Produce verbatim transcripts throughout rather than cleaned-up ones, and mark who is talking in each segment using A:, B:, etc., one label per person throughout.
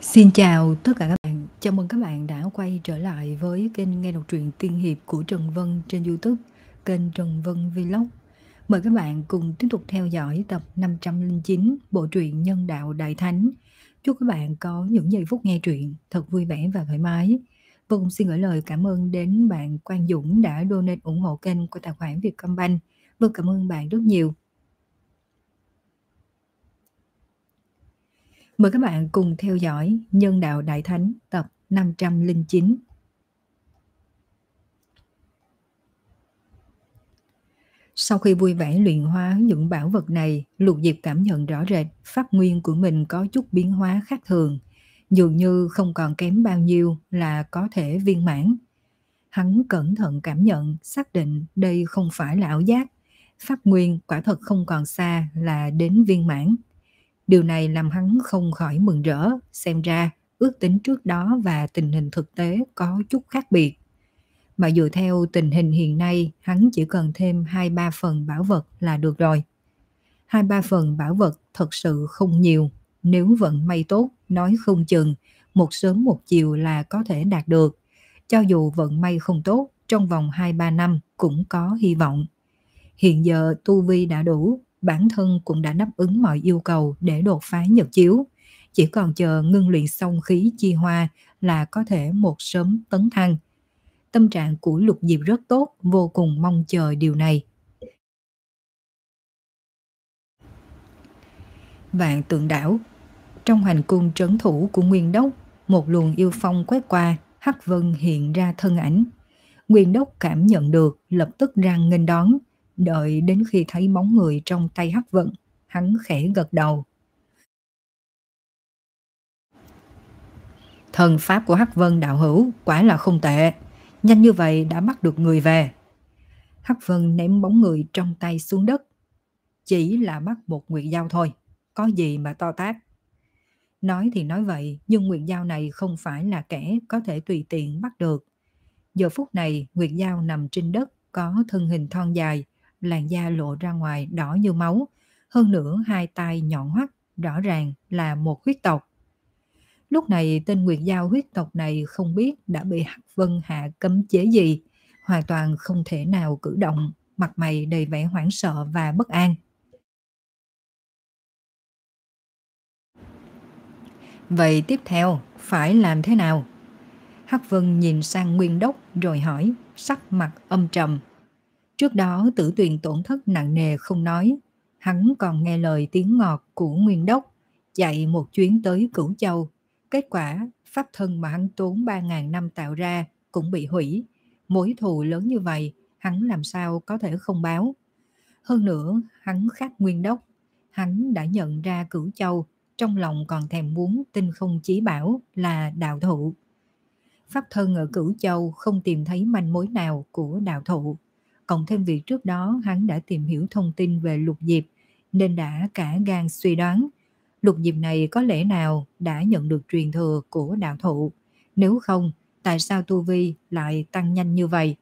A: Xin chào tất cả các bạn, chào mừng các bạn đã quay trở lại với kênh nghe đọc truyện tiên hiệp của Trần Vân trên YouTube, kênh Trần Vân Vlog. Mời các bạn cùng tiếp tục theo dõi tập năm trăm lẻ chín bộ truyện Nhân Đạo Đại Thánh. Chúc các bạn có những giây phút nghe truyện thật vui vẻ và thoải mái. Và cũng xin gửi lời cảm ơn đến bạn Quang Dũng đã donate ủng hộ kênh qua tài khoản Vietcombank. Vâng, cảm ơn bạn rất nhiều. Mời các bạn cùng theo dõi Nhân Đạo Đại Thánh tập năm trăm lẻ chín. Sau khi vui vẻ luyện hóa những bảo vật này, Lục Diệp cảm nhận rõ rệt pháp nguyên của mình có chút biến hóa khác thường, dường như không còn kém bao nhiêu là có thể viên mãn. Hắn cẩn thận cảm nhận, xác định đây không phải là ảo giác, pháp nguyên quả thật không còn xa là đến viên mãn. Điều này làm hắn không khỏi mừng rỡ, xem ra ước tính trước đó và tình hình thực tế có chút khác biệt. Mà dựa theo tình hình hiện nay, hắn chỉ cần thêm hai ba phần bảo vật là được rồi. hai ba phần bảo vật thật sự không nhiều, nếu vận may tốt, nói không chừng, một sớm một chiều là có thể đạt được. Cho dù vận may không tốt, trong vòng hai ba năm cũng có hy vọng. Hiện giờ tu vi đã đủ, bản thân cũng đã đáp ứng mọi yêu cầu để đột phá nhật chiếu. Chỉ còn chờ ngưng luyện xong khí chi hoa là có thể một sớm tấn thăng. Tâm trạng của Lục Diệp rất tốt, vô cùng mong chờ điều này. Vạn Tượng Đảo. Trong hành cung trấn thủ của Nguyên Đốc, một luồng yêu phong quét qua, Hắc Vân hiện ra thân ảnh. Nguyên Đốc cảm nhận được, lập tức ra nghênh đón. Đợi đến khi thấy bóng người trong tay Hắc Vân, hắn khẽ gật đầu. Thần pháp của Hắc Vân đạo hữu quả là không tệ, nhanh như vậy đã bắt được người về. Hắc Vân ném bóng người trong tay xuống đất. Chỉ là bắt một nguyệt dao thôi, có gì mà to tát. Nói thì nói vậy, nhưng nguyệt dao này không phải là kẻ có thể tùy tiện bắt được. Giờ phút này, nguyệt dao nằm trên đất, có thân hình thon dài, làn da lộ ra ngoài đỏ như máu, hơn nữa hai tay nhọn hoắt, rõ ràng là một huyết tộc. Lúc này tên nguyệt dao huyết tộc này không biết đã bị Hắc Vân hạ cấm chế gì, hoàn toàn không thể nào cử động, mặt mày đầy vẻ hoảng sợ và bất an. Vậy tiếp theo phải làm thế nào? Hắc Vân nhìn sang Nguyên Đốc rồi hỏi, sắc mặt âm trầm. Trước đó Tử Tuyền tổn thất nặng nề không nói, hắn còn nghe lời tiếng ngọt của Nguyên Đốc, chạy một chuyến tới Cửu Châu. Kết quả pháp thân mà hắn tốn ba ngàn năm tạo ra cũng bị hủy. Mối thù lớn như vậy, hắn làm sao có thể không báo. Hơn nữa, hắn khác Nguyên Đốc. Hắn đã nhận ra Cửu Châu, trong lòng còn thèm muốn tinh không chí bảo là đạo thụ. Pháp thân ở Cửu Châu không tìm thấy manh mối nào của đạo thụ. Cộng thêm việc trước đó hắn đã tìm hiểu thông tin về Lục Diệp, nên đã cả gan suy đoán. Lục Diệp này có lẽ nào đã nhận được truyền thừa của đạo thụ. Nếu không, tại sao tu vi lại tăng nhanh như vậy?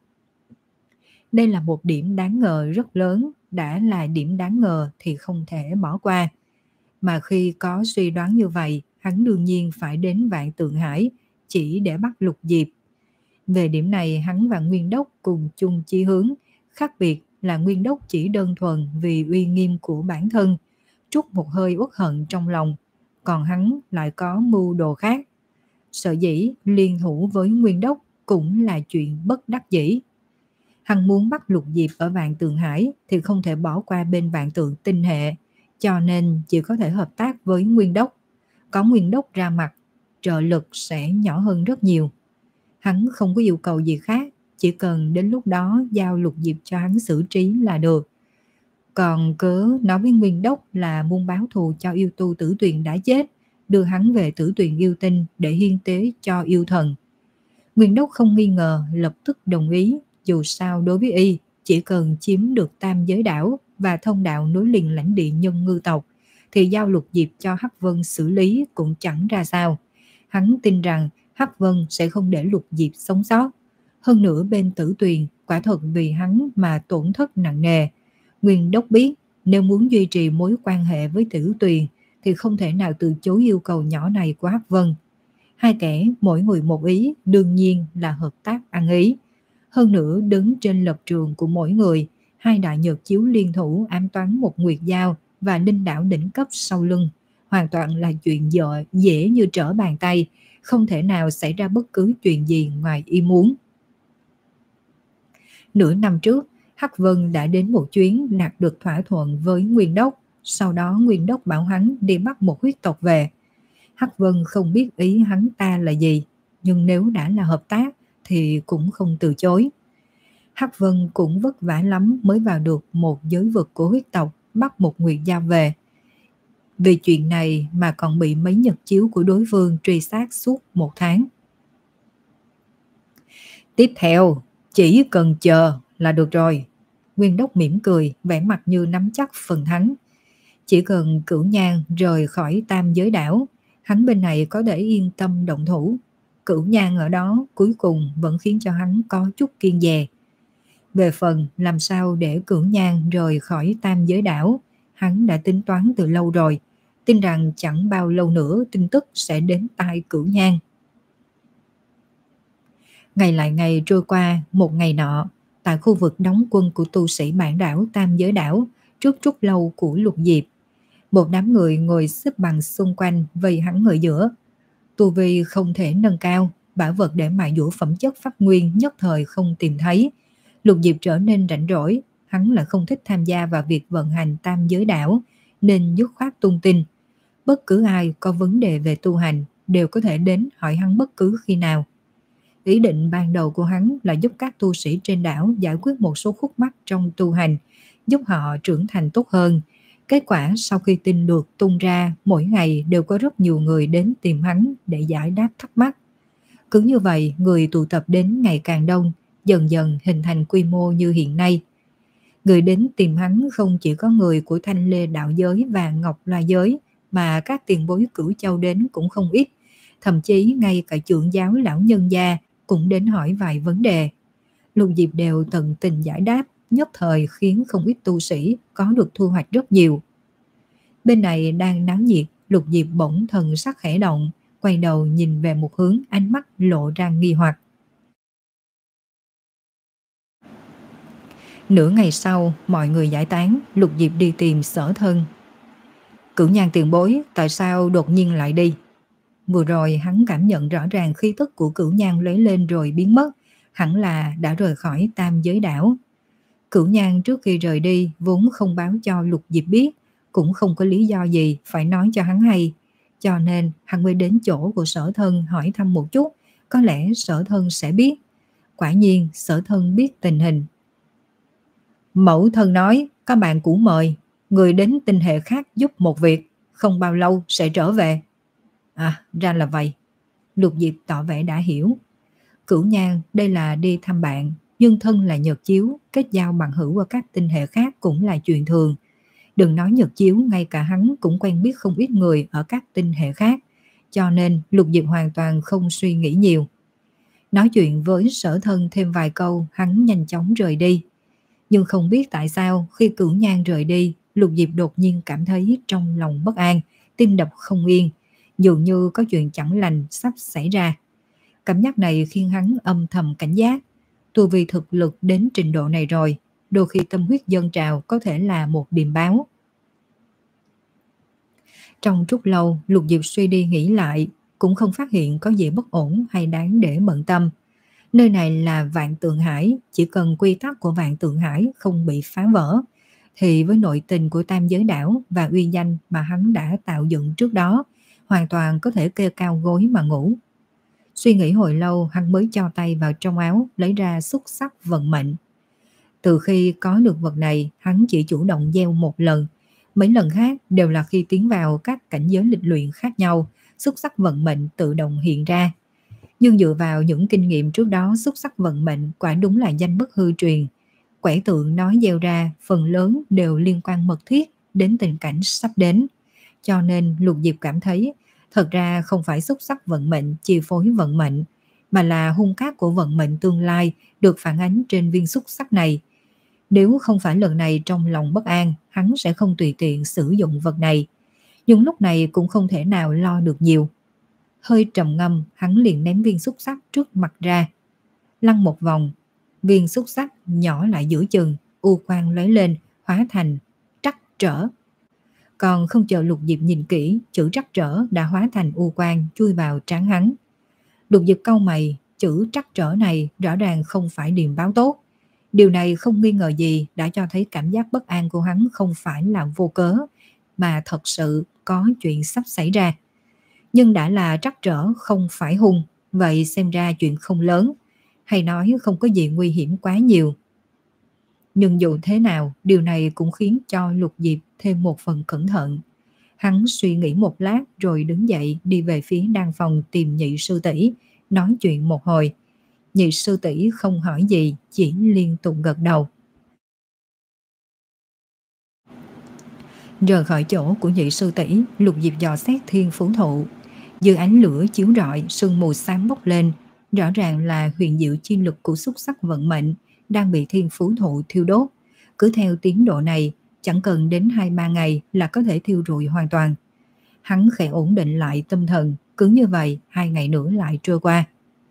A: Đây là một điểm đáng ngờ rất lớn, đã là điểm đáng ngờ thì không thể bỏ qua. Mà khi có suy đoán như vậy, hắn đương nhiên phải đến Vạn Tượng Hải chỉ để bắt Lục Diệp. Về điểm này hắn và Nguyên Đốc cùng chung chí hướng, khác biệt là Nguyên Đốc chỉ đơn thuần vì uy nghiêm của bản thân, trút một hơi uất hận trong lòng, còn hắn lại có mưu đồ khác. Sở dĩ liên thủ với Nguyên Đốc cũng là chuyện bất đắc dĩ. Hắn muốn bắt Lục Diệp ở Vạn Tượng Hải thì không thể bỏ qua bên Vạn Tượng Tinh Hệ, cho nên chỉ có thể hợp tác với Nguyên Đốc. Có Nguyên Đốc ra mặt, trợ lực sẽ nhỏ hơn rất nhiều. Hắn không có yêu cầu gì khác, chỉ cần đến lúc đó giao Lục Diệp cho hắn xử trí là được. Còn cớ nói với Nguyên Đốc là muốn báo thù cho yêu tu Tử Tuyền đã chết, đưa hắn về Tử Tuyền yêu tinh để hiến tế cho yêu thần. Nguyên Đốc không nghi ngờ, lập tức đồng ý. Dù sao đối với y, chỉ cần chiếm được Tam Giới Đảo và thông đạo nối liền lãnh địa Nhân Ngư tộc, thì giao Lục Diệp cho Hắc Vân xử lý cũng chẳng ra sao. Hắn tin rằng Hắc Vân sẽ không để Lục Diệp sống sót. Hơn nữa bên Tử Tuyền quả thật vì hắn mà tổn thất nặng nề. Nguyên Đốc biết nếu muốn duy trì mối quan hệ với Tử Tuyền thì không thể nào từ chối yêu cầu nhỏ này của Hắc Vân. Hai kẻ mỗi người một ý đương nhiên là hợp tác ăn ý. Hơn nữa đứng trên lập trường của mỗi người, hai đại nhật chiếu liên thủ ám toán một nguyệt giao và linh đảo đỉnh cấp sau lưng, hoàn toàn là chuyện dở, dễ như trở bàn tay, không thể nào xảy ra bất cứ chuyện gì ngoài ý muốn. Nửa năm trước, Hắc Vân đã đến một chuyến đạt được thỏa thuận với Nguyên Đốc, sau đó Nguyên Đốc bảo hắn đi bắt một huyết tộc về. Hắc Vân không biết ý hắn ta là gì, nhưng nếu đã là hợp tác thì cũng không từ chối. Hắc Vân cũng vất vả lắm mới vào được một giới vực của huyết tộc, bắt một nguyệt giao về. Vì chuyện này mà còn bị mấy nhật chiếu của đối phương truy sát suốt một tháng. Tiếp theo, chỉ cần chờ là được rồi. Nguyên Đốc mỉm cười, vẻ mặt như nắm chắc phần thắng. Chỉ cần Cửu Nhang rời khỏi tam giới đảo, hắn bên này có thể yên tâm động thủ. Cửu Nhang ở đó cuối cùng vẫn khiến cho hắn có chút kiêng dè. Về phần làm sao để Cửu Nhang rời khỏi tam giới đảo, hắn đã tính toán từ lâu rồi, tin rằng chẳng bao lâu nữa tin tức sẽ đến tai Cửu Nhang. Ngày lại ngày trôi qua, một ngày nọ, tại khu vực đóng quân của tu sĩ bản đảo tam giới đảo, trước trúc lâu của Lục Diệp, một đám người ngồi xếp bằng xung quanh vây hắn ở giữa. Tu vi không thể nâng cao, bảo vật để mài dũa phẩm chất pháp nguyên nhất thời không tìm thấy. Lục Diệp trở nên rảnh rỗi, hắn lại không thích tham gia vào việc vận hành tam giới đảo, nên dứt khoát tung tin. Bất cứ ai có vấn đề về tu hành đều có thể đến hỏi hắn bất cứ khi nào. Ý định ban đầu của hắn là giúp các tu sĩ trên đảo giải quyết một số khúc mắc trong tu hành, giúp họ trưởng thành tốt hơn. Kết quả sau khi tin được tung ra, mỗi ngày đều có rất nhiều người đến tìm hắn để giải đáp thắc mắc. Cứ như vậy, người tụ tập đến ngày càng đông, dần dần hình thành quy mô như hiện nay. Người đến tìm hắn không chỉ có người của Thanh Lê đạo giới và Ngọc La giới, mà các tiền bối Cửu Châu đến cũng không ít. Thậm chí ngay cả trưởng giáo lão nhân gia cũng đến hỏi vài vấn đề. Lục Diệp đều tận tình giải đáp, nhất thời khiến không ít tu sĩ có được thu hoạch rất nhiều. Bên này đang náo nhiệt, Lục Diệp bỗng thần sắc khẽ động, quay đầu nhìn về một hướng, ánh mắt lộ ra nghi hoặc. Nửa ngày sau, mọi người giải tán, Lục Diệp đi tìm Sở Thân. Cửu Nhang tiền bối, tại sao đột nhiên lại đi? Vừa rồi hắn cảm nhận rõ ràng khí tức của Cửu Nhang lấy lên rồi biến mất, hẳn là đã rời khỏi tam giới đảo. Cửu Nhang trước khi rời đi vốn không báo cho Lục Diệp biết, cũng không có lý do gì phải nói cho hắn hay, cho nên hắn mới đến chỗ của Sở Thân hỏi thăm một chút, có lẽ Sở Thân sẽ biết. Quả nhiên Sở Thân biết tình hình. Mẫu thân nói có bạn cũ mời, người đến tinh hệ khác giúp một việc, không bao lâu sẽ trở về. À, ra là vậy. Lục Diệp tỏ vẻ đã hiểu. Cửu Nhang đây là đi thăm bạn, nhưng thân là nhật chiếu, kết giao bằng hữu ở các tinh hệ khác cũng là chuyện thường. Đừng nói nhật chiếu, ngay cả hắn cũng quen biết không ít người ở các tinh hệ khác, cho nên Lục Diệp hoàn toàn không suy nghĩ nhiều. Nói chuyện với Sở Thân thêm vài câu, hắn nhanh chóng rời đi. Nhưng không biết tại sao khi Cửu Nhang rời đi, Lục Diệp đột nhiên cảm thấy trong lòng bất an, tim đập không yên, dường như có chuyện chẳng lành sắp xảy ra. Cảm giác này khiến hắn âm thầm cảnh giác. Tu vi thực lực đến trình độ này rồi, đôi khi tâm huyết dâng trào có thể là một điềm báo. Trong chút lâu, Lục Diệp suy đi nghĩ lại, cũng không phát hiện có gì bất ổn hay đáng để bận tâm. Nơi này là Vạn Tượng Hải, chỉ cần quy tắc của Vạn Tượng Hải không bị phá vỡ, thì với nội tình của tam giới đảo và uy danh mà hắn đã tạo dựng trước đó, hoàn toàn có thể kê cao gối mà ngủ. Suy nghĩ hồi lâu, hắn mới cho tay vào trong áo, lấy ra xúc sắc vận mệnh. Từ khi có được vật này, hắn chỉ chủ động gieo một lần. Mấy lần khác đều là khi tiến vào các cảnh giới lịch luyện khác nhau, xúc sắc vận mệnh tự động hiện ra. Nhưng dựa vào những kinh nghiệm trước đó, xúc sắc vận mệnh quả đúng là danh bất hư truyền. Quẻ tượng nói gieo ra phần lớn đều liên quan mật thiết đến tình cảnh sắp đến. Cho nên Lục Diệp cảm thấy thật ra không phải xúc sắc vận mệnh chi phối vận mệnh, mà là hung cát của vận mệnh tương lai được phản ánh trên viên xúc sắc này. Nếu không phải lần này trong lòng bất an, hắn sẽ không tùy tiện sử dụng vật này. Nhưng lúc này cũng không thể nào lo được nhiều. Hơi trầm ngâm, hắn liền ném viên xúc xắc trước mặt ra. Lăn một vòng, viên xúc xắc nhỏ lại giữa chừng, u quang lóe lên, hóa thành trắc trở. Còn không chờ Lục Diệp nhìn kỹ, chữ trắc trở đã hóa thành u quang chui vào trán hắn. Lục Diệp cau mày, chữ trắc trở này rõ ràng không phải điềm báo tốt. Điều này không nghi ngờ gì đã cho thấy cảm giác bất an của hắn không phải là vô cớ, mà thật sự có chuyện sắp xảy ra. Nhưng đã là trắc trở không phải hung, vậy xem ra chuyện không lớn, hay nói không có gì nguy hiểm quá nhiều. Nhưng dù thế nào, điều này cũng khiến cho Lục Diệp thêm một phần cẩn thận. Hắn suy nghĩ một lát rồi đứng dậy đi về phía đan phòng tìm Nhị sư tỷ, nói chuyện một hồi. Nhị sư tỷ không hỏi gì, chỉ liên tục gật đầu. Rời khỏi chỗ của Nhị sư tỷ, Lục Diệp dò xét thiên phú thụ. Dưới ánh lửa chiếu rọi, sương mù xám bốc lên, rõ ràng là huyền diệu chi lực của xúc sắc vận mệnh đang bị thiên phú thụ thiêu đốt. Cứ theo tiến độ này, chẳng cần đến hai ba ngày là có thể thiêu rụi hoàn toàn. Hắn khẽ ổn định lại tâm thần, cứ như vậy hai ngày nữa lại trôi qua.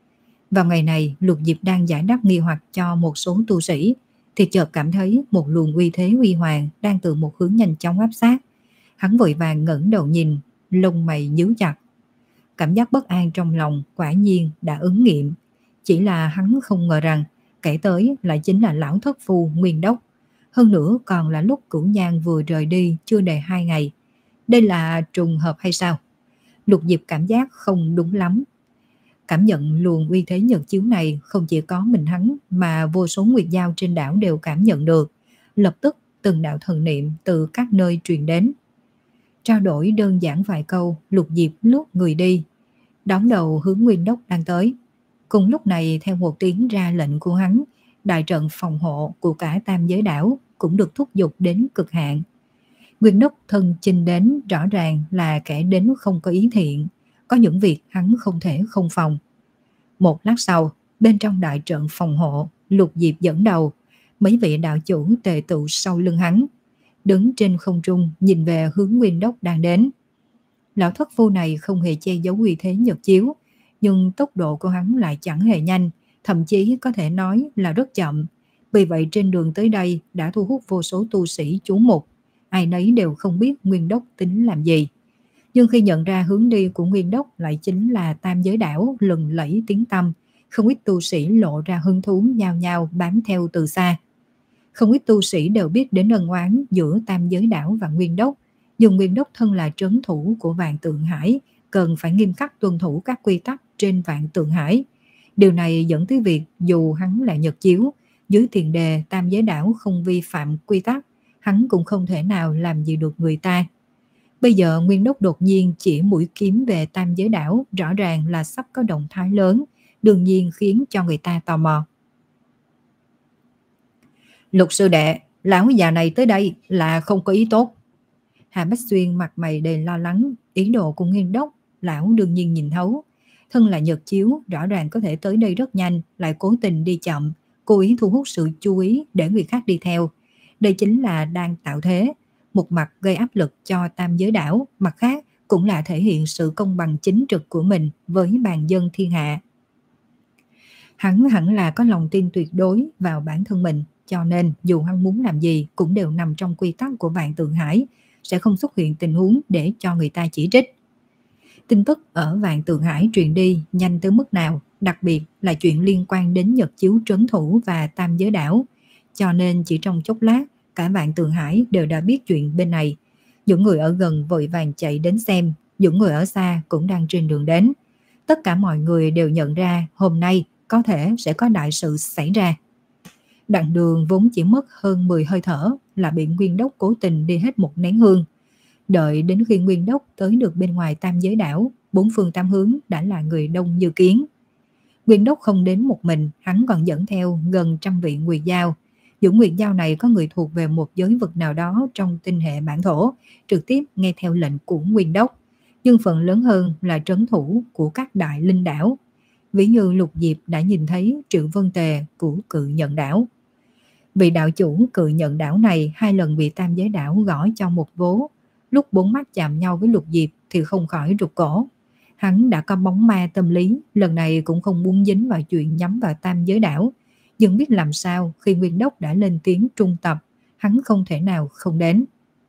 A: Vào ngày này, Lục Diệp đang giải đáp nghi hoặc cho một số tu sĩ, thì chợt cảm thấy một luồng uy thế uy hoàng đang từ một hướng nhanh chóng áp sát. Hắn vội vàng ngẩng đầu nhìn, lông mày nhíu chặt. Cảm giác bất an trong lòng quả nhiên đã ứng nghiệm, chỉ là hắn không ngờ rằng kẻ tới lại chính là lão thất phu Nguyên Đốc. Hơn nữa còn là lúc Cửu Nhan vừa rời đi chưa đầy hai ngày. Đây là trùng hợp hay sao? Lục Diệp cảm giác không đúng lắm. Cảm nhận luồng uy thế nhật chiếu này không chỉ có mình hắn mà vô số nguyệt giao trên đảo đều cảm nhận được. Lập tức từng đạo thần niệm từ các nơi truyền đến. Trao đổi đơn giản vài câu, Lục Diệp lướt người đi, đón đầu hướng Nguyên Đốc đang tới. Cùng lúc này theo một tiếng ra lệnh của hắn, đại trận phòng hộ của cả tam giới đảo cũng được thúc giục đến cực hạn. Nguyên Đốc thân chinh đến rõ ràng là kẻ đến không có ý thiện, có những việc hắn không thể không phòng. Một lát sau, bên trong đại trận phòng hộ, Lục Diệp dẫn đầu, mấy vị đạo chủ tề tụ sau lưng hắn, đứng trên không trung nhìn về hướng Nguyên Đốc đang đến. Lão thất phu này không hề che giấu uy thế nhật chiếu, nhưng tốc độ của hắn lại chẳng hề nhanh, thậm chí có thể nói là rất chậm. Vì vậy trên đường tới đây đã thu hút vô số tu sĩ chú mục, ai nấy đều không biết Nguyên Đốc tính làm gì. Nhưng khi nhận ra hướng đi của Nguyên Đốc lại chính là tam giới đảo lừng lẫy tiếng tăm, không ít tu sĩ lộ ra hứng thú nhao nhao bám theo từ xa. Không ít tu sĩ đều biết đến ân oán giữa tam giới đảo và Nguyên Đốc, nhưng Nguyên Đốc thân là trấn thủ của Vạn Tượng Hải, cần phải nghiêm khắc tuân thủ các quy tắc trên Vạn Tượng Hải. Điều này dẫn tới việc dù hắn là nhật chiếu, dưới tiền đề tam giới đảo không vi phạm quy tắc, hắn cũng không thể nào làm gì được người ta. Bây giờ Nguyên Đốc đột nhiên chỉ mũi kiếm về tam giới đảo, rõ ràng là sắp có động thái lớn, đương nhiên khiến cho người ta tò mò. Lục sư đệ, lão già này tới đây là không có ý tốt. Hà Bách Xuyên mặt mày đầy lo lắng, ý đồ của Nguyên Đốc, lão đương nhiên nhìn thấu. Thân là nhật chiếu, rõ ràng có thể tới đây rất nhanh, lại cố tình đi chậm, cố ý thu hút sự chú ý để người khác đi theo. Đây chính là đang tạo thế, một mặt gây áp lực cho tam giới đảo, mặt khác cũng là thể hiện sự công bằng chính trực của mình với bàn dân thiên hạ. Hắn hẳn là có lòng tin tuyệt đối vào bản thân mình, cho nên dù hắn muốn làm gì cũng đều nằm trong quy tắc của Vạn Tượng Hải, sẽ không xuất hiện tình huống để cho người ta chỉ trích. Tin tức ở Vạn Tượng Hải truyền đi nhanh tới mức nào, đặc biệt là chuyện liên quan đến nhật chiếu trấn thủ và tam giới đảo, cho nên chỉ trong chốc lát cả Vạn Tượng Hải đều đã biết chuyện bên này. Những người ở gần vội vàng chạy đến xem, những người ở xa cũng đang trên đường đến. Tất cả mọi người đều nhận ra hôm nay có thể sẽ có đại sự xảy ra. Đoạn đường vốn chỉ mất hơn mười hơi thở là bị Nguyên Đốc cố tình đi hết một nén hương. Đợi đến khi Nguyên Đốc tới được bên ngoài tam giới đảo, bốn phương tám hướng đã là người đông như kiến. Nguyên Đốc không đến một mình, hắn còn dẫn theo gần trăm vị nguyệt giao. Những nguyệt giao này có người thuộc về một giới vực nào đó trong tinh hệ bản thổ, trực tiếp nghe theo lệnh của Nguyên Đốc, nhưng phần lớn hơn là trấn thủ của các đại linh đảo. Ví như Lục Diệp đã nhìn thấy Triệu Vân Tề của Cự Nhận đảo. Vị đạo chủ Cự Nhận đảo này hai lần bị tam giới đảo gõ cho một vố, lúc bốn mắt chạm nhau với Lục Diệp thì không khỏi rụt cổ. Hắn đã có bóng ma tâm lý, lần này cũng không muốn dính vào chuyện nhắm vào tam giới đảo. Nhưng biết làm sao khi Nguyên Đốc đã lên tiếng trung tập, hắn không thể nào không đến.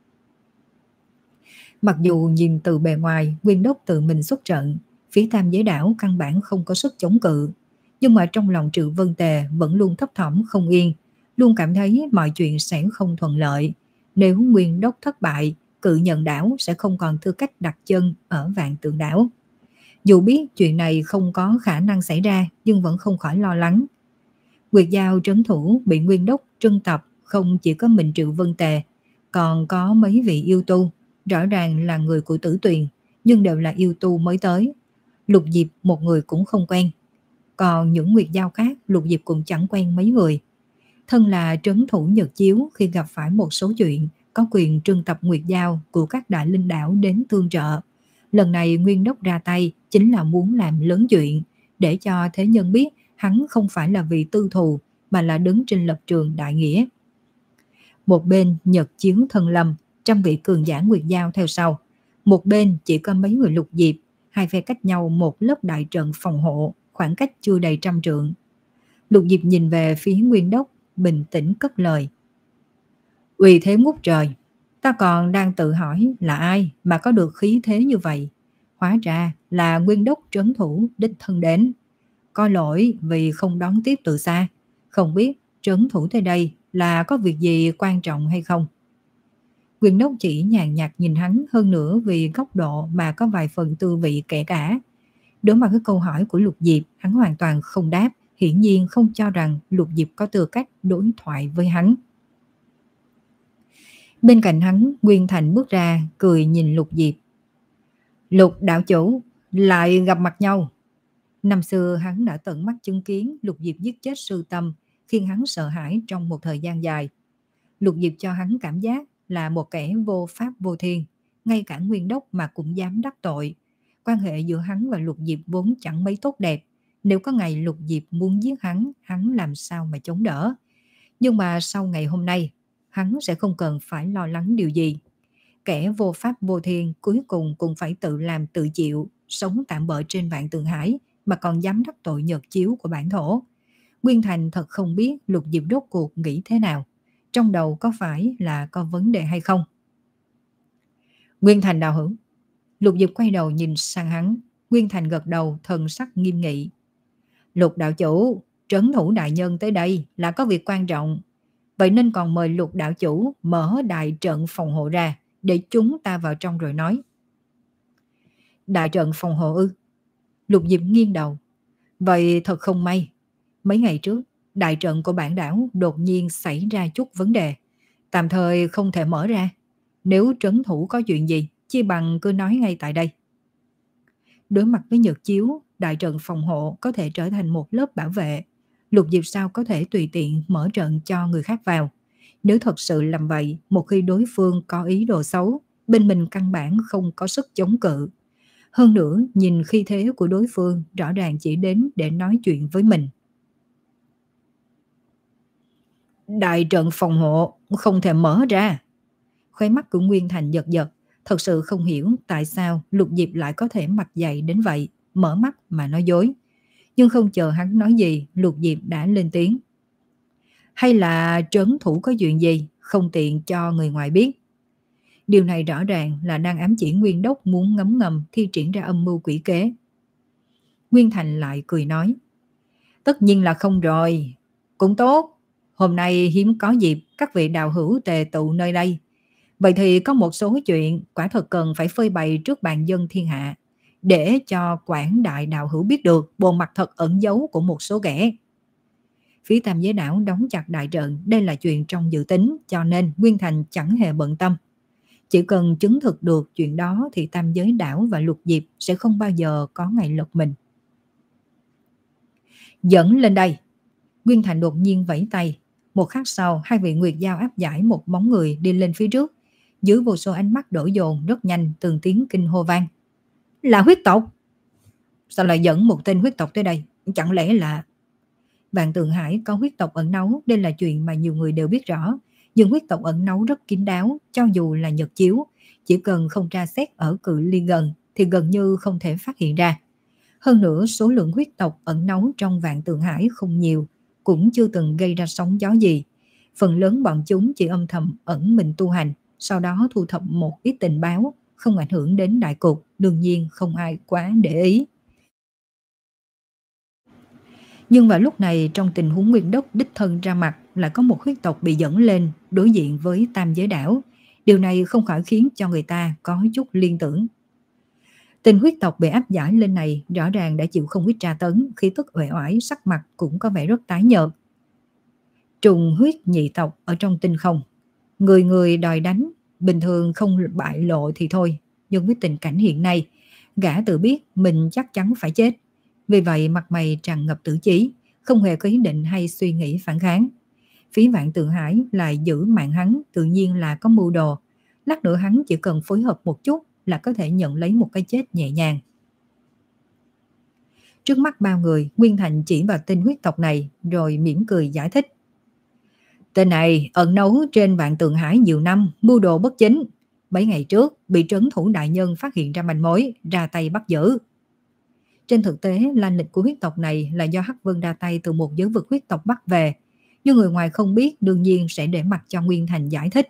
A: Mặc dù nhìn từ bề ngoài Nguyên Đốc tự mình xuất trận, phía tam giới đảo căn bản không có sức chống cự, nhưng mà trong lòng Triệu Vân Tề vẫn luôn thấp thỏm không yên, luôn cảm thấy mọi chuyện sẽ không thuận lợi. Nếu Nguyên Đốc thất bại, Cự Nhận đảo sẽ không còn tư cách đặt chân ở Vạn Tượng đảo. Dù biết chuyện này không có khả năng xảy ra, nhưng vẫn không khỏi lo lắng. Nguyệt Giao trấn thủ bị Nguyên Đốc trưng tập không chỉ có mình Triệu Vân Tề, còn có mấy vị yêu tu, rõ ràng là người của Tử Tuyền, nhưng đều là yêu tu mới tới. Lục Diệp một người cũng không quen, còn những Nguyệt Giao khác Lục Diệp cũng chẳng quen mấy người. Thân là trấn thủ Nhật Chiếu, khi gặp phải một số chuyện có quyền trưng tập Nguyệt Giao của các đại linh đảo đến tương trợ. Lần này Nguyên Đốc ra tay chính là muốn làm lớn chuyện, để cho thế nhân biết hắn không phải là vì tư thù, mà là đứng trên lập trường đại nghĩa. Một bên Nhật Chiếu thân lâm, trăm vị cường giả Nguyệt Giao theo sau. Một bên chỉ có mấy người Lục Diệp, hai phe cách nhau một lớp đại trận phòng hộ, khoảng cách chưa đầy trăm trượng. Lục Diệp nhìn về phía Nguyên Đốc, bình tĩnh cất lời. Uy thế ngút trời, ta còn đang tự hỏi là ai mà có được khí thế như vậy. Hóa ra là Nguyên Đốc trấn thủ đích thân đến. Có lỗi vì không đón tiếp từ xa, không biết trấn thủ tới đây là có việc gì quan trọng hay không. Nguyên Đốc chỉ nhàn nhạt nhìn hắn, hơn nữa vì góc độ mà có vài phần tư vị kể cả. Đối mặt với câu hỏi của Lục Diệp, hắn hoàn toàn không đáp, hiển nhiên không cho rằng Lục Diệp có tư cách đối thoại với hắn. Bên cạnh hắn, Nguyên Thành bước ra, cười nhìn Lục Diệp. Lục đạo chủ, lại gặp mặt nhau. Năm xưa hắn đã tận mắt chứng kiến Lục Diệp giết chết sư tâm, khiến hắn sợ hãi trong một thời gian dài. Lục Diệp cho hắn cảm giác là một kẻ vô pháp vô thiên, ngay cả Nguyên Đốc mà cũng dám đắc tội. Quan hệ giữa hắn và Lục Diệp vốn chẳng mấy tốt đẹp. Nếu có ngày Lục Diệp muốn giết hắn, hắn làm sao mà chống đỡ. Nhưng mà sau ngày hôm nay, hắn sẽ không cần phải lo lắng điều gì. Kẻ vô pháp vô thiên cuối cùng cũng phải tự làm tự chịu, sống tạm bợ trên Vạn Tượng Hải mà còn dám đắc tội Nhật Chiếu của bản thổ. Nguyên Thành thật không biết Lục Diệp rốt cuộc nghĩ thế nào, trong đầu có phải là có vấn đề hay không. Nguyên Thành đạo hữu. Lục Diệp quay đầu nhìn sang hắn. Nguyên Thành gật đầu, thần sắc nghiêm nghị. Lục đạo chủ, trấn thủ đại nhân tới đây là có việc quan trọng, vậy nên còn mời Lục đạo chủ mở đại trận phòng hộ ra, để chúng ta vào trong rồi nói. Đại trận phòng hộ ư? Lục Diệp nghiêng đầu. Vậy thật không may, mấy ngày trước đại trận của bản đảo đột nhiên xảy ra chút vấn đề, tạm thời không thể mở ra. Nếu trấn thủ có chuyện gì, chi bằng cứ nói ngay tại đây. Đối mặt với Nhật Chiếu, đại trận phòng hộ có thể trở thành một lớp bảo vệ. Lục Diệp sao có thể tùy tiện mở trận cho người khác vào. Nếu thật sự làm vậy, một khi đối phương có ý đồ xấu, bên mình căn bản không có sức chống cự. Hơn nữa, nhìn khí thế của đối phương rõ ràng chỉ đến để nói chuyện với mình. Đại trận phòng hộ không thể mở ra. Khóe mắt của Nguyên Thành giật giật, thật sự không hiểu tại sao Lục Diệp lại có thể mặt dày đến vậy, mở mắt mà nói dối. Nhưng không chờ hắn nói gì, Lục Diệp đã lên tiếng. Hay là trấn thủ có chuyện gì, không tiện cho người ngoài biết. Điều này rõ ràng là đang ám chỉ Nguyên Đốc muốn ngấm ngầm thi triển ra âm mưu quỷ kế. Nguyên Thành lại cười nói. Tất nhiên là không rồi. Cũng tốt, hôm nay hiếm có dịp các vị đạo hữu tề tụ nơi đây. Vậy thì có một số chuyện quả thật cần phải phơi bày trước bàn dân thiên hạ, để cho quảng đại đạo hữu biết được bộ mặt thật ẩn giấu của một số kẻ. Phía tam giới đảo đóng chặt đại trận, đây là chuyện trong dự tính, cho nên Nguyên Thành chẳng hề bận tâm. Chỉ cần chứng thực được chuyện đó thì tam giới đảo và Lục Diệp sẽ không bao giờ có ngày lật mình. Dẫn lên đây. Nguyên Thành đột nhiên vẫy tay. Một khắc sau, hai vị Nguyệt Giao áp giải một bóng người đi lên phía trước. Dưới vô số ánh mắt đổ dồn, rất nhanh từng tiếng kinh hô vang. Là huyết tộc. Sao lại dẫn một tên huyết tộc tới đây? Chẳng lẽ là... Vạn Tượng Hải có huyết tộc ẩn náu, đây là chuyện mà nhiều người đều biết rõ. Nhưng huyết tộc ẩn náu rất kín đáo, cho dù là Nhật Chiếu, chỉ cần không tra xét ở cự ly gần, thì gần như không thể phát hiện ra. Hơn nữa, số lượng huyết tộc ẩn náu trong Vạn Tượng Hải không nhiều, cũng chưa từng gây ra sóng gió gì. Phần lớn bọn chúng chỉ âm thầm ẩn mình tu hành, sau đó thu thập một ít tình báo, không ảnh hưởng đến đại cục, đương nhiên không ai quá để ý. Nhưng vào lúc này, trong tình huống Nguyên Đốc đích thân ra mặt, lại có một huyết tộc bị dẫn lên đối diện với Tam Giới Đảo. Điều này không khỏi khiến cho người ta có chút liên tưởng. Tên huyết tộc bị áp giải lên này rõ ràng đã chịu không ít tra tấn, khí tức uể oải, sắc mặt cũng có vẻ rất tái nhợt. Trùng huyết nhị tộc ở trong tinh không, người người đòi đánh, bình thường không bại lộ thì thôi, nhưng với tình cảnh hiện nay, gã tự biết mình chắc chắn phải chết. Vì vậy mặt mày tràn ngập tử chí, không hề có ý định hay suy nghĩ phản kháng. Phía Vạn Tượng Hải lại giữ mạng hắn, tự nhiên là có mưu đồ. Lát nữa hắn chỉ cần phối hợp một chút là có thể nhận lấy một cái chết nhẹ nhàng. Trước mắt bao người, Nguyên Thành chỉ vào tên huyết tộc này rồi mỉm cười giải thích. Tên này ẩn náu trên Vạn Tượng Hải nhiều năm, mưu đồ bất chính. Mấy ngày trước bị trấn thủ đại nhân phát hiện ra manh mối, ra tay bắt giữ. Trên thực tế, lai lịch của huyết tộc này là do Hắc Vân ra tay từ một giới vực huyết tộc bắt về, nhưng người ngoài không biết, đương nhiên sẽ để mặc cho Nguyên Thành giải thích.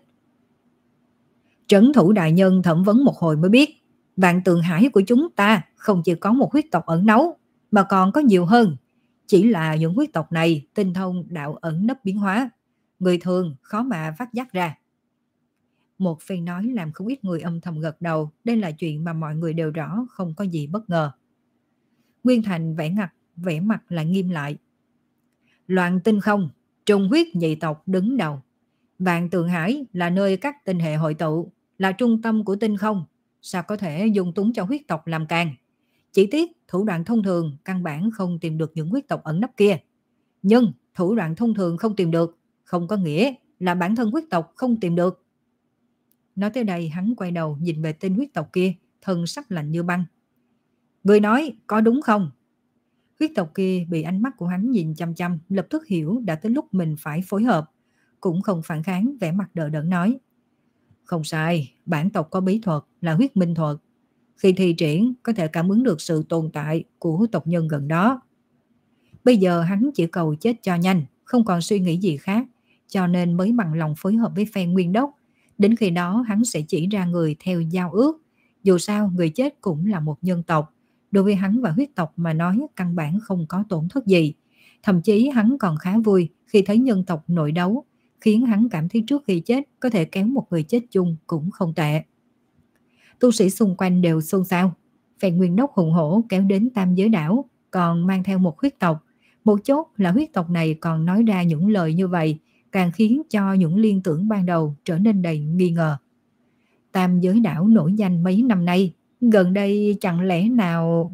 A: Trấn thủ đại nhân thẩm vấn một hồi mới biết, Vạn Tượng Hải của chúng ta không chỉ có một huyết tộc ẩn náu, mà còn có nhiều hơn. Chỉ là những huyết tộc này tinh thông đạo ẩn nấp biến hóa, người thường khó mà phát giác ra. Một phen nói làm không ít người âm thầm gật đầu, đây là chuyện mà mọi người đều rõ, không có gì bất ngờ. Nguyên Thành vẻ ngặt, vẻ mặt lại nghiêm lại. Loạn tinh không, trùng huyết nhị tộc đứng đầu. Vạn Tượng Hải là nơi các tinh hệ hội tụ, là trung tâm của tinh không, sao có thể dung túng cho huyết tộc làm càng. Chỉ tiếc thủ đoạn thông thường căn bản không tìm được những huyết tộc ẩn nấp kia. Nhưng thủ đoạn thông thường không tìm được, không có nghĩa là bản thân huyết tộc không tìm được. Nói tới đây hắn quay đầu nhìn về tên huyết tộc kia, thân sắc lạnh như băng. Người nói có đúng không? Huyết tộc kia bị ánh mắt của hắn nhìn chăm chăm, lập tức hiểu đã tới lúc mình phải phối hợp. Cũng không phản kháng, vẻ mặt đờ đẫn nói. Không sai, bản tộc có bí thuật là huyết minh thuật. Khi thi triển có thể cảm ứng được sự tồn tại của tộc nhân gần đó. Bây giờ hắn chỉ cầu chết cho nhanh, không còn suy nghĩ gì khác, cho nên mới bằng lòng phối hợp với phe Nguyên Đốc. Đến khi đó hắn sẽ chỉ ra người theo giao ước. Dù sao người chết cũng là một nhân tộc. Đối với hắn và huyết tộc mà nói căn bản không có tổn thất gì. Thậm chí hắn còn khá vui khi thấy nhân tộc nội đấu, khiến hắn cảm thấy trước khi chết có thể kéo một người chết chung cũng không tệ. Tu sĩ xung quanh đều xôn xao. Phe Nguyên Đốc hùng hổ kéo đến Tam Giới Đảo, còn mang theo một huyết tộc. Một chốt là huyết tộc này còn nói ra những lời như vậy, càng khiến cho những liên tưởng ban đầu trở nên đầy nghi ngờ. Tam Giới Đảo nổi danh mấy năm nay, gần đây chẳng lẽ nào...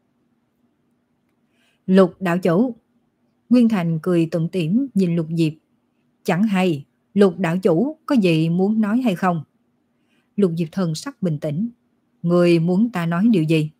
A: Lục đạo chủ. Nguyên Thành cười tủm tỉm nhìn Lục Diệp. Chẳng hay, Lục đạo chủ có gì muốn nói hay không? Lục Diệp thần sắc bình tĩnh. Người muốn ta nói điều gì?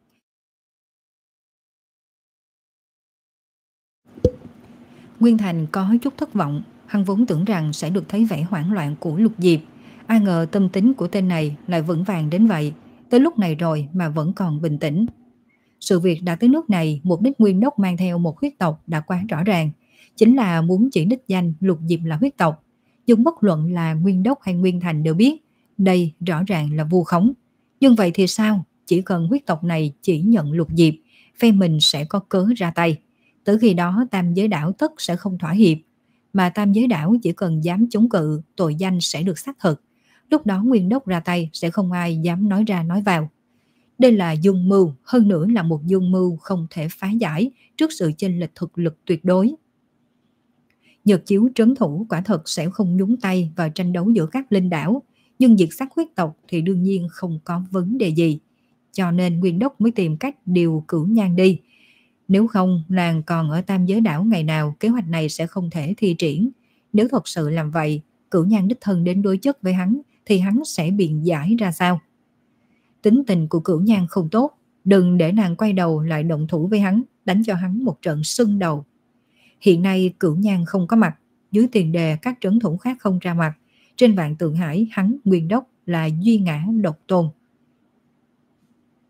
A: Nguyên Thành có chút thất vọng. Hắn vốn tưởng rằng sẽ được thấy vẻ hoảng loạn của Lục Diệp. Ai ngờ tâm tính của tên này lại vững vàng đến vậy. Tới lúc này rồi mà vẫn còn bình tĩnh. Sự việc đã tới nước này, mục đích Nguyên Đốc mang theo một huyết tộc đã quá rõ ràng. Chính là muốn chỉ đích danh Lục Diệp là huyết tộc. Nhưng bất luận là Nguyên Đốc hay Nguyên Thành đều biết, đây rõ ràng là vu khống. Nhưng vậy thì sao? Chỉ cần huyết tộc này chỉ nhận Lục Diệp, phe mình sẽ có cớ ra tay. Tới khi đó Tam Giới Đảo tất sẽ không thỏa hiệp. Mà Tam Giới Đảo chỉ cần dám chống cự, tội danh sẽ được xác thực. Lúc đó Nguyên Đốc ra tay sẽ không ai dám nói ra nói vào. Đây là dung mưu, hơn nữa là một dung mưu không thể phá giải trước sự chênh lệch thực lực tuyệt đối. Nhật Chiếu trấn thủ quả thật sẽ không nhúng tay vào tranh đấu giữa các linh đảo, nhưng diệt sát huyết tộc thì đương nhiên không có vấn đề gì. Cho nên Nguyên Đốc mới tìm cách điều Cửu Nhan đi. Nếu không, nàng còn ở Tam Giới Đảo ngày nào, kế hoạch này sẽ không thể thi triển. Nếu thật sự làm vậy, Cửu Nhan đích thân đến đối chất với hắn, thì hắn sẽ biện giải ra sao? Tính tình của Cửu Nhan không tốt, đừng để nàng quay đầu lại động thủ với hắn, đánh cho hắn một trận sưng đầu. Hiện nay Cửu Nhan không có mặt, dưới tiền đề các trấn thủ khác không ra mặt. Trên Vạn Tượng Hải, hắn Nguyên Đốc là duy ngã độc tôn.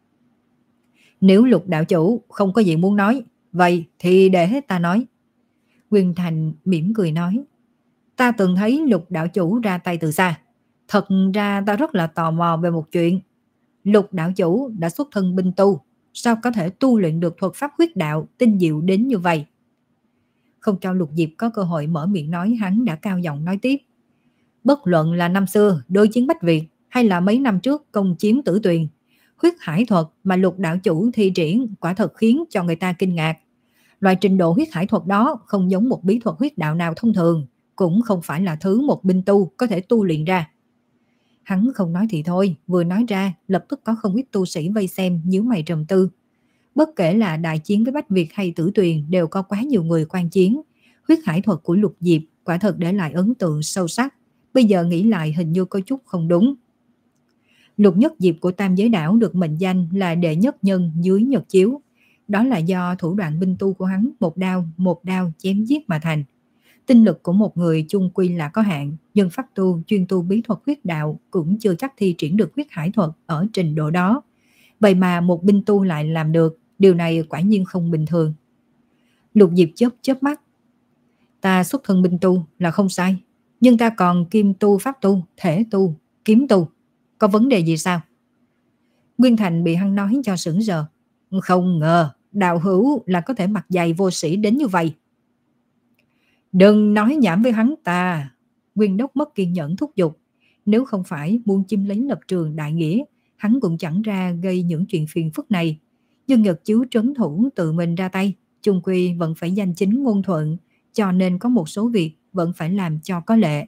A: Nếu Lục đạo chủ không có gì muốn nói, vậy thì để ta nói. Nguyên Thành mỉm cười nói, ta từng thấy Lục đạo chủ ra tay từ xa. Thật ra ta rất là tò mò về một chuyện. Lục đạo chủ đã xuất thân binh tu, sao có thể tu luyện được thuật pháp huyết đạo tinh diệu đến như vậy? Không cho Lục Diệp có cơ hội mở miệng nói, hắn đã cao giọng nói tiếp. Bất luận là năm xưa đối chiến Bách Việt hay là mấy năm trước công chiếm Tử Tuyền, huyết hải thuật mà Lục đạo chủ thi triển quả thật khiến cho người ta kinh ngạc. Loại trình độ huyết hải thuật đó không giống một bí thuật huyết đạo nào thông thường, cũng không phải là thứ một binh tu có thể tu luyện ra. Hắn không nói thì thôi, vừa nói ra lập tức có không ít tu sĩ vây xem nhíu mày trầm tư. Bất kể là đại chiến với Bách Việt hay Tử Tuyền đều có quá nhiều người quan chiến. Huyết hải thuật của Lục Diệp quả thật để lại ấn tượng sâu sắc. Bây giờ nghĩ lại hình như có chút không đúng. Lục Nhất Diệp của Tam Giới Đảo được mệnh danh là đệ nhất nhân dưới Nhật Chiếu. Đó là do thủ đoạn binh tu của hắn một đao một đao chém giết mà thành. Tinh lực của một người chung quy là có hạn, nhưng pháp tu chuyên tu bí thuật huyết đạo cũng chưa chắc thi triển được huyết hải thuật ở trình độ đó. Vậy mà một binh tu lại làm được, điều này quả nhiên không bình thường. Lục Diệp chớp chớp mắt. Ta xuất thân binh tu là không sai, nhưng ta còn kim tu, pháp tu, thể tu, kiếm tu. Có vấn đề gì sao? Nguyên Thành bị hắn nói cho sững sờ. Không ngờ đạo hữu là có thể mặc dày vô sĩ đến như vậy. Đừng nói nhảm với hắn ta. Nguyên Đốc mất kiên nhẫn thúc giục. Nếu không phải muốn chiếm lấy lập trường đại nghĩa, hắn cũng chẳng ra gây những chuyện phiền phức này. Nhưng Nhật Chiếu trấn thủ tự mình ra tay, chung quy vẫn phải danh chính ngôn thuận, cho nên có một số việc vẫn phải làm cho có lệ.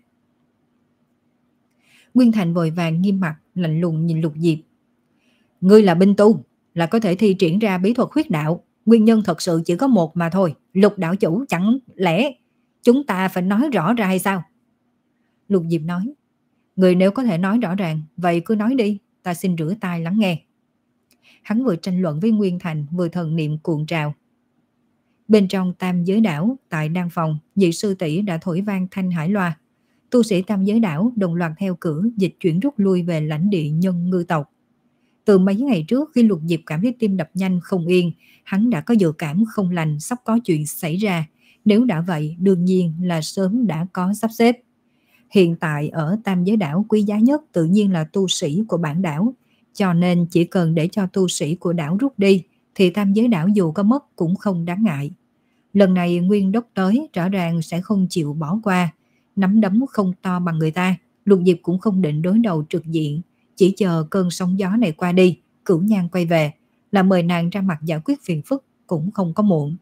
A: Nguyên Thành vội vàng nghiêm mặt, lạnh lùng nhìn Lục Diệp. Ngươi là binh tu, là có thể thi triển ra bí thuật huyết đạo. Nguyên nhân thật sự chỉ có một mà thôi. Lục đạo chủ chẳng lẽ chúng ta phải nói rõ ra hay sao? Lục Diệp nói. Người nếu có thể nói rõ ràng, vậy cứ nói đi, ta xin rửa tai lắng nghe. Hắn vừa tranh luận với Nguyên Thành, vừa thần niệm cuộn trào. Bên trong Tam Giới Đảo, tại đan phòng, nhị sư tỷ đã thổi vang thanh hải loa. Tu sĩ Tam Giới Đảo đồng loạt theo cử dịch chuyển rút lui về lãnh địa nhân ngư tộc. Từ mấy ngày trước khi Lục Diệp cảm thấy tim đập nhanh không yên, hắn đã có dự cảm không lành sắp có chuyện xảy ra. Nếu đã vậy, đương nhiên là sớm đã có sắp xếp. Hiện tại ở Tam Giới Đảo quý giá nhất tự nhiên là tu sĩ của bản đảo. Cho nên chỉ cần để cho tu sĩ của đảo rút đi, thì Tam Giới Đảo dù có mất cũng không đáng ngại. Lần này Nguyên Đốc tới rõ ràng sẽ không chịu bỏ qua. Nắm đấm không to bằng người ta, Lục Diệp cũng không định đối đầu trực diện. Chỉ chờ cơn sóng gió này qua đi, Cửu Nhan quay về, là mời nàng ra mặt giải quyết phiền phức cũng không có muộn.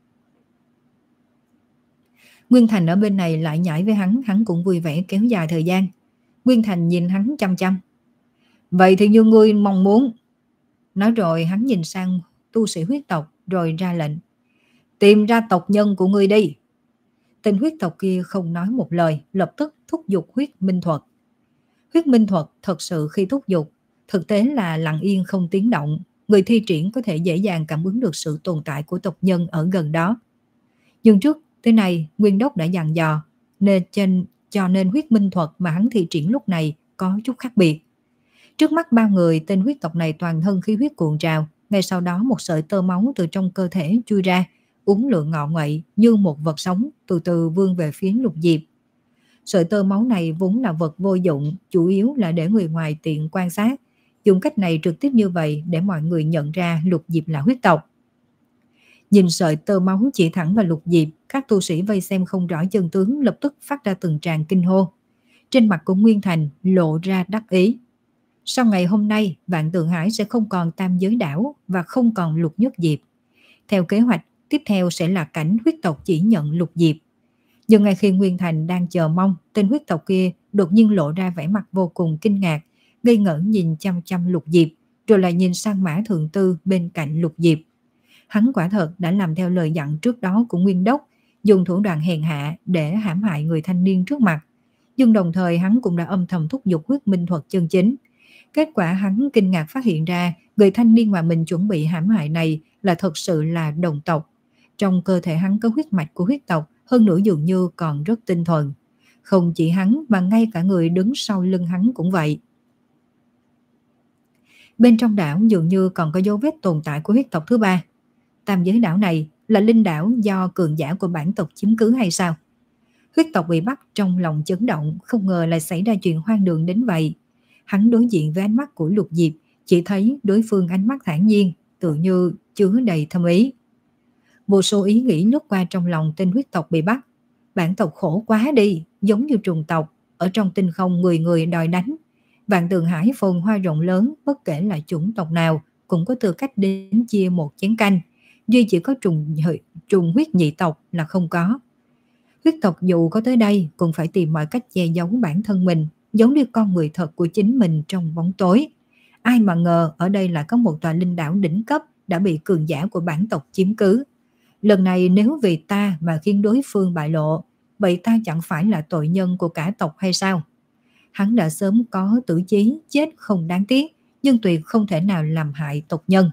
A: Nguyên Thành ở bên này lại nhảy với hắn, hắn cũng vui vẻ kéo dài thời gian. Nguyên Thành nhìn hắn chăm chăm. Vậy thì như ngươi mong muốn. Nói rồi hắn nhìn sang tu sĩ huyết tộc rồi ra lệnh. Tìm ra tộc nhân của ngươi đi. Tên huyết tộc kia không nói một lời, lập tức thúc giục huyết minh thuật. Huyết minh thuật thật sự khi thúc giục, thực tế là lặng yên không tiếng động. Người thi triển có thể dễ dàng cảm ứng được sự tồn tại của tộc nhân ở gần đó. Nhưng trước tới nay, Nguyên Đốc đã dặn dò, nên trên, cho nên huyết minh thuật mà hắn thi triển lúc này có chút khác biệt. Trước mắt ba người, tên huyết tộc này toàn thân khí huyết cuộn trào, ngay sau đó một sợi tơ máu từ trong cơ thể chui ra, uốn lượn ngọ nguậy như một vật sống, từ từ vươn về phía Lục Diệp. Sợi tơ máu này vốn là vật vô dụng, chủ yếu là để người ngoài tiện quan sát. Dùng cách này trực tiếp như vậy để mọi người nhận ra Lục Diệp là huyết tộc. Nhìn sợi tơ máu chỉ thẳng vào Lục Diệp, các tu sĩ vây xem không rõ chân tướng lập tức phát ra từng tràng kinh hô. Trên mặt của Nguyên Thành lộ ra đắc ý. Sau ngày hôm nay, Vạn Tượng Hải sẽ không còn Tam Giới Đảo và không còn Lục Nhất Diệp. Theo kế hoạch, tiếp theo sẽ là cảnh huyết tộc chỉ nhận Lục Diệp. Nhưng ngay khi Nguyên Thành đang chờ mong, tên huyết tộc kia đột nhiên lộ ra vẻ mặt vô cùng kinh ngạc, ngây ngẩn nhìn chăm chăm Lục Diệp, rồi lại nhìn sang Mã Thượng Tư bên cạnh Lục Diệp. Hắn quả thật đã làm theo lời dặn trước đó của Nguyên Đốc, dùng thủ đoạn hèn hạ để hãm hại người thanh niên trước mặt. Nhưng đồng thời hắn cũng đã âm thầm thúc giục huyết minh thuật chân chính. Kết quả hắn kinh ngạc phát hiện ra người thanh niên mà mình chuẩn bị hãm hại này là thật sự là đồng tộc. Trong cơ thể hắn có huyết mạch của huyết tộc, hơn nữa dường như còn rất tinh thuần. Không chỉ hắn mà ngay cả người đứng sau lưng hắn cũng vậy. Bên trong đảo dường như còn có dấu vết tồn tại của huyết tộc thứ ba. Tam giới đảo này là linh đảo do cường giả của bản tộc chiếm cứ hay sao? Huyết tộc bị bắt trong lòng chấn động, không ngờ lại xảy ra chuyện hoang đường đến vậy. Hắn đối diện với ánh mắt của Lục Diệp, chỉ thấy đối phương ánh mắt thản nhiên, tự như chứa đầy thâm ý. Vô số ý nghĩ lướt qua trong lòng tên huyết tộc bị bắt. Bản tộc khổ quá đi, giống như trùng tộc, ở trong tinh không người người đòi đánh. Vạn Tường Hải phồn hoa rộng lớn, bất kể là chủng tộc nào cũng có tư cách đến chia một chén canh. Duy chỉ có trùng, trùng huyết nhị tộc là không có. Huyết tộc dù có tới đây cũng phải tìm mọi cách che giấu bản thân mình, giống như con người thật của chính mình trong bóng tối. Ai mà ngờ ở đây là có một tòa linh đảo đỉnh cấp đã bị cường giả của bản tộc chiếm cứ. Lần này nếu vì ta mà khiến đối phương bại lộ, vậy ta chẳng phải là tội nhân của cả tộc hay sao? Hắn đã sớm có tử chí, chết không đáng tiếc, nhưng tuyệt không thể nào làm hại tộc nhân.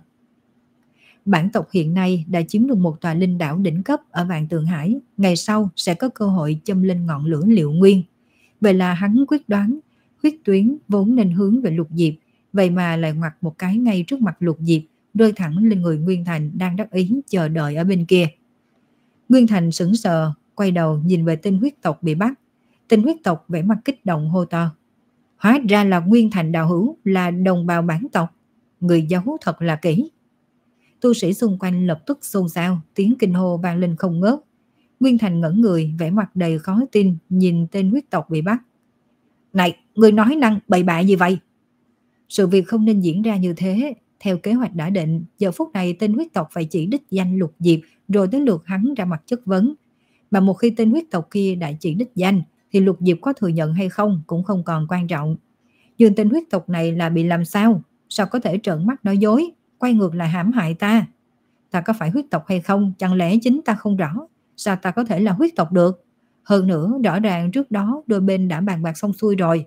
A: Bản tộc hiện nay đã chiếm được một tòa linh đảo đỉnh cấp ở Vạn Tường Hải, ngày sau sẽ có cơ hội châm lên ngọn lửa liệu nguyên. Vậy là hắn quyết đoán, huyết tuyến vốn nên hướng về Lục Diệp, vậy mà lại ngoặt một cái ngay trước mặt Lục Diệp, rơi thẳng lên người Nguyên Thành đang đắc ý chờ đợi ở bên kia. Nguyên Thành sững sờ, quay đầu nhìn về tên huyết tộc bị bắt. Tên huyết tộc vẻ mặt kích động hô to: hóa ra là Nguyên Thành đạo hữu, là đồng bào bản tộc, người giấu thật là kỹ. Tu sĩ xung quanh lập tức xôn xao, tiếng kinh hô vang lên không ngớt. Nguyên Thành ngẩn người, vẻ mặt đầy khó tin nhìn tên huyết tộc bị bắt. Này, người nói năng bậy bạ gì vậy? Sự việc không nên diễn ra như thế. Theo kế hoạch đã định, giờ phút này tên huyết tộc phải chỉ đích danh Lục Diệp, rồi tới lượt hắn ra mặt chất vấn. Mà một khi tên huyết tộc kia đã chỉ đích danh, thì Lục Diệp có thừa nhận hay không cũng không còn quan trọng. Nhưng tên huyết tộc này là bị làm sao? Sao có thể trợn mắt nói dối, quay ngược lại hãm hại ta? Ta có phải huyết tộc hay không, chẳng lẽ chính ta không rõ? Sao ta có thể là huyết tộc được? Hơn nữa, rõ ràng trước đó đôi bên đã bàn bạc xong xuôi rồi.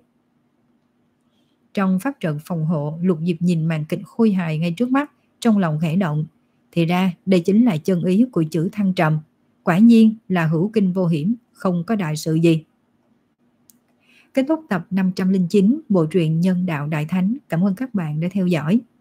A: Trong pháp trận phòng hộ, Lục Diệp nhìn màn kịch khôi hài ngay trước mắt, trong lòng khẽ động. Thì ra, đây chính là chân ý của chữ Thăng Trầm. Quả nhiên là hữu kinh vô hiểm, không có đại sự gì. Kết thúc tập năm trăm lẻ chín bộ truyện Nhân Đạo Đại Thánh. Cảm ơn các bạn đã theo dõi.